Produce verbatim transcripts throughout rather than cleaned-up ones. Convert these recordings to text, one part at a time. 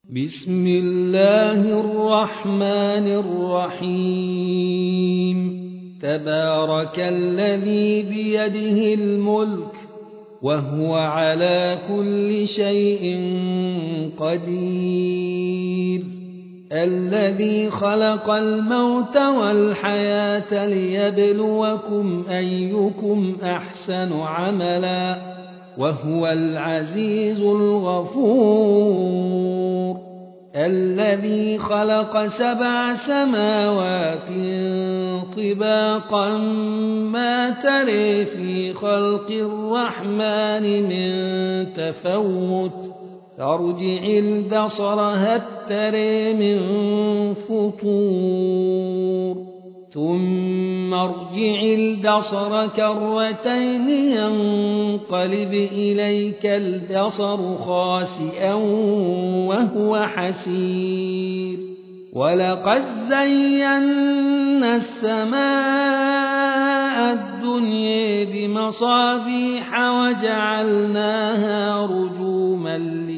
بسم الله الرحمن الرحيم تبارك الذي بيده الملك وهو على كل شيء قدير الذي خلق الموت والحياة ليبلوكم أيكم أحسن عملا وهو العزيز الغفور الذي خلق سبع سماوات طباقا ما تري في خلق الرحمن من تفوت ترجع البصر هل تري من فطور ثم ارجع البصر كرتين ينقلب إليك البصر خاسئا وهو حسير ولقد زينا السماء الدنيا بمصابيح وجعلناها رجوما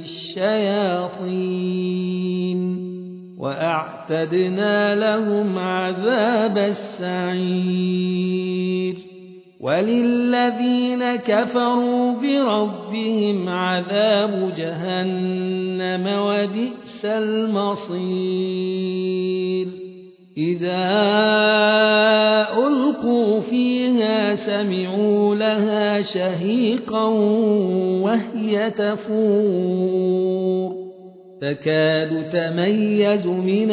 للشياطين وأعتدنا لهم عذاب السعير وللذين كفروا بربهم عذاب جهنم وبئس المصير إذا ألقوا فيها سمعوا لها شهيقا وهي تفور تكاد تميز من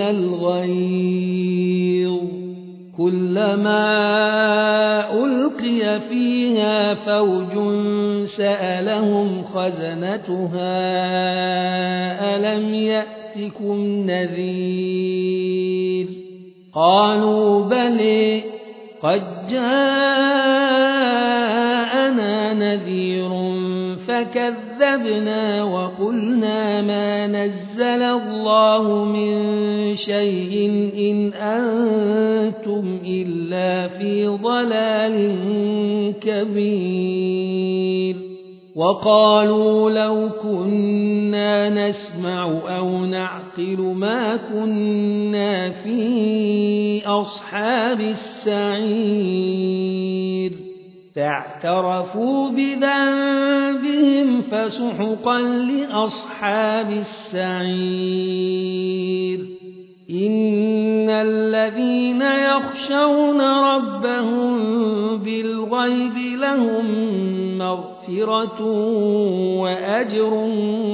الغيظ كلما ألقي فيها فوج سألهم خزنتها ألم يأتكم نذير قالوا بلى قد جاءنا نذير فكذبنا وقلنا ما نزل الله من شيء إن أنتم إلا في ضلال كبير وقالوا لو كنا نسمع أو نعقل ما كنا في أصحاب السعير فاعترفوا بذنبهم فسحقا لأصحاب السعير إن الذين يخشون ربهم بالغيب لهم مغفرة وأجر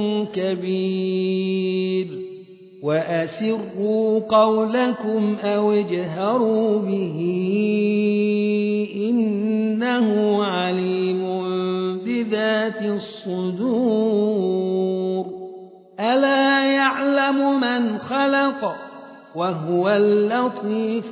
كبير وأسروا قولكم أو اجهروا به إنه عليم بذات الصدور ألا يعلم من خلق وهو اللطيف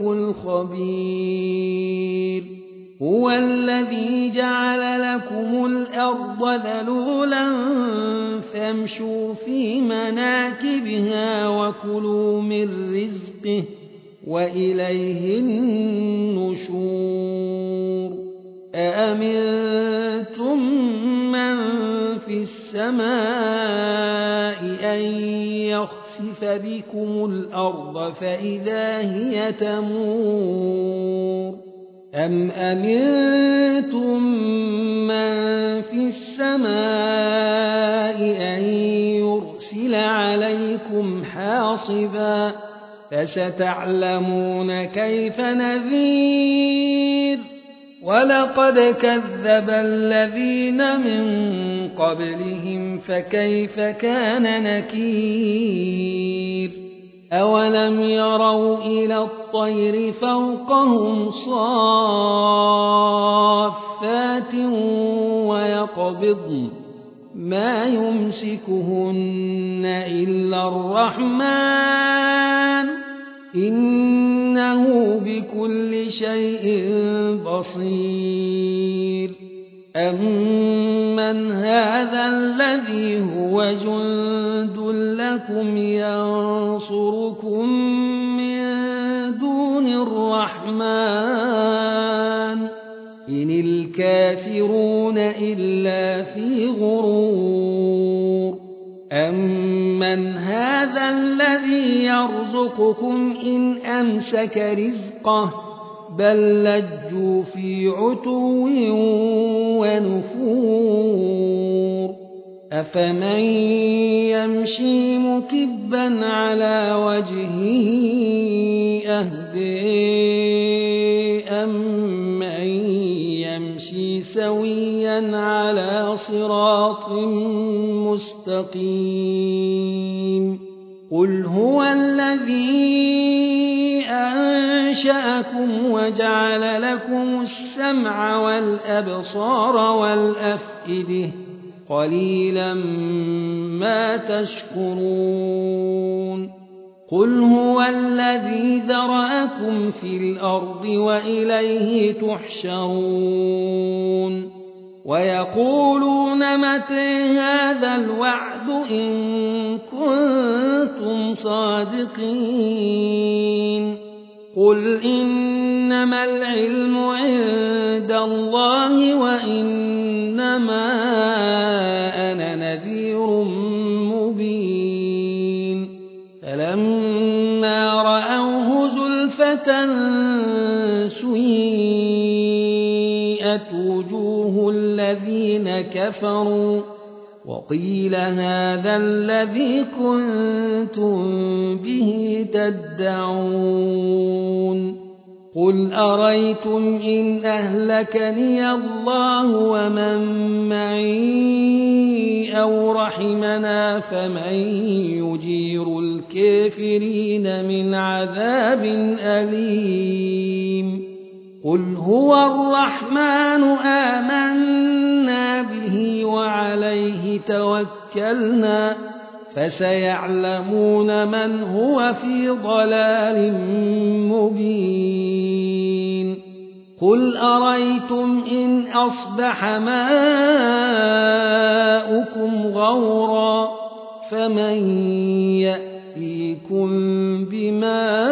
الخبير هو الذي جعل لكم الأرض ذلولا فامشوا في مناكبها وكلوا من رزقه وإليه النشور أأمنتم من في السماء أن يخسف بكم الأرض فإذا هي تمور أم أمنتم من في السماء أن يرسل عليكم حاصبا فستعلمون كيف نذير ولقد كذب الذين من قبلهم فكيف كان نكير أولم يروا إلى الطير فوقهم صافات ويقبضن ما يمسكهن إلا الرحمن إنه بكل شيء بصير أمن هذا الذي هو جند لكم ينصركم من دون الرحمن إن الكافرون إلا في غرور أمن من هذا الذي يرزقكم إن أمسك رزقه بل لجوا في عتو ونفور أفمن يمشي مكبا على وجهه أهدي أمن يمشي سويا على صراط مستقيم قل هو الذي أنشأكم وجعل لكم السمع والأبصار والأفئدة قليلا ما تشكرون قل هو الذي ذرأكم في الأرض وإليه تحشرون ويقولون متى هذا الوعد إن كنتم صادقين قل إنما العلم عند الله وإنما أنا نذير مبين فلما رأوه زلفة سيئت وجوه الذين كفروا وقيل هذا الذي كنتم به تدعون قل أريتم إن أهلكني الله ومن معي أو رحمنا فمن يجير الكافرين من عذاب أليم قل هو الرحمن آمنا به وعليه توكلنا فسيعلمون من هو في ضلال مبين قل أريتم إن أصبح ماؤكم غورا فمن يأتيكم بماء